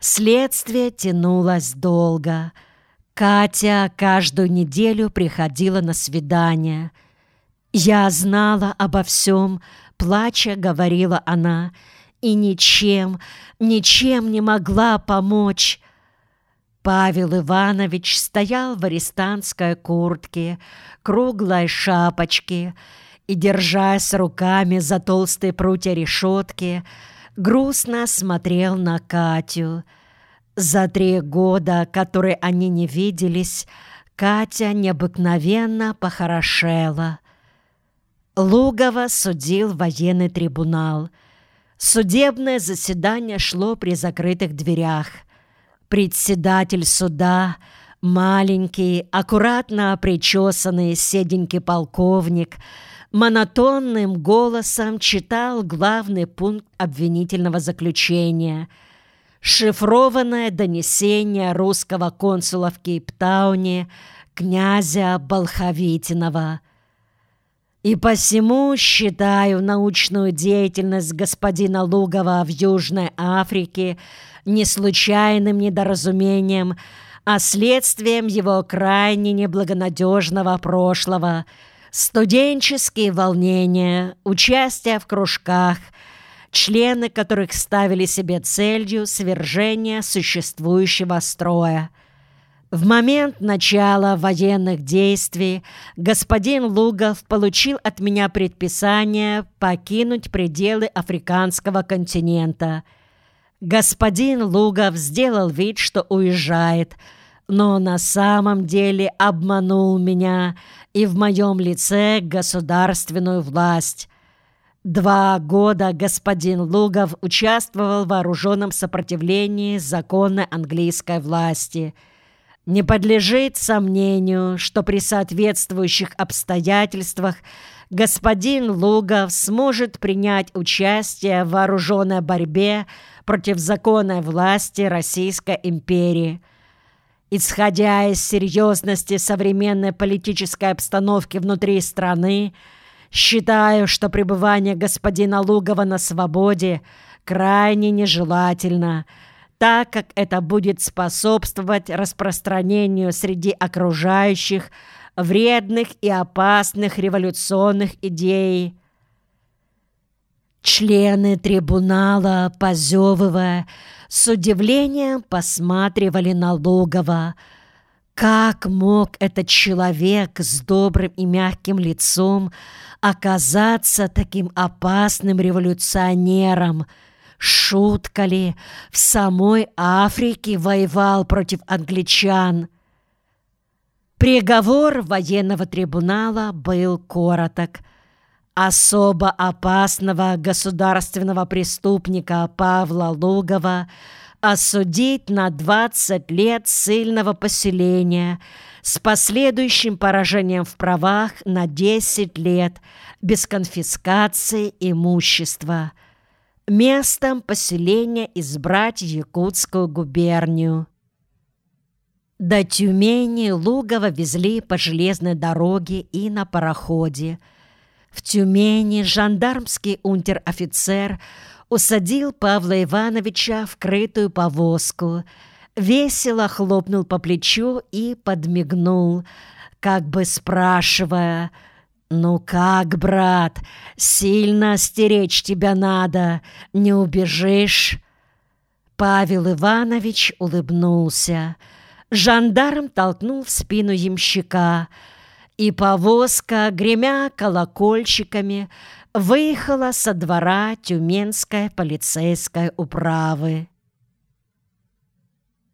Следствие тянулось долго. Катя каждую неделю приходила на свидание. «Я знала обо всем», — плача говорила она, «и ничем не могла помочь». Павел Иванович стоял в арестантской куртке, круглой шапочке и, держась руками за толстые прутья решетки, грустно смотрел на Катю. За 3 года, которые они не виделись, Катя необыкновенно похорошела. Лугова судил военный трибунал. Судебное заседание шло при закрытых дверях. Председатель суда, маленький, аккуратно причесанный седенький полковник, монотонным голосом читал главный пункт обвинительного заключения. Шифрованное донесение русского консула в Кейптауне князя Болховитинова. «И посему считаю научную деятельность господина Лугова в Южной Африке не случайным недоразумением, а следствием его крайне неблагонадежного прошлого, студенческие волнения, участие в кружках, члены которых ставили себе целью свержение существующего строя. В момент начала военных действий господин Лугов получил от меня предписание покинуть пределы африканского континента. Господин Лугов сделал вид, что уезжает, но на самом деле обманул меня и в моем лице государственную власть. 2 года господин Лугов участвовал в вооруженном сопротивлении законной английской власти. Не подлежит сомнению, что при соответствующих обстоятельствах господин Лугов сможет принять участие в вооруженной борьбе против законной власти Российской империи. Исходя из серьезности современной политической обстановки внутри страны, считаю, что пребывание господина Лугова на свободе крайне нежелательно, так как это будет способствовать распространению среди окружающих вредных и опасных революционных идей». Члены трибунала, позевывая, с удивлением посматривали на Лугова. Как мог этот человек с добрым и мягким лицом оказаться таким опасным революционером? Шутка ли, в самой Африке воевал против англичан? Приговор военного трибунала был короток. Особо опасного государственного преступника Павла Лугова осудить на 20 лет ссыльного поселения с последующим поражением в правах на 10 лет без конфискации имущества. Местом поселения избрать Якутскую губернию. До Тюмени Лугова везли по железной дороге и на пароходе. В Тюмени жандармский унтер-офицер усадил Павла Ивановича в крытую повозку, весело хлопнул по плечу и подмигнул, как бы спрашивая: «Ну как, брат, сильно стеречь тебя надо, не убежишь?» Павел Иванович улыбнулся. Жандарм толкнул в спину ямщика, и повозка, гремя колокольчиками, выехала со двора Тюменской полицейской управы.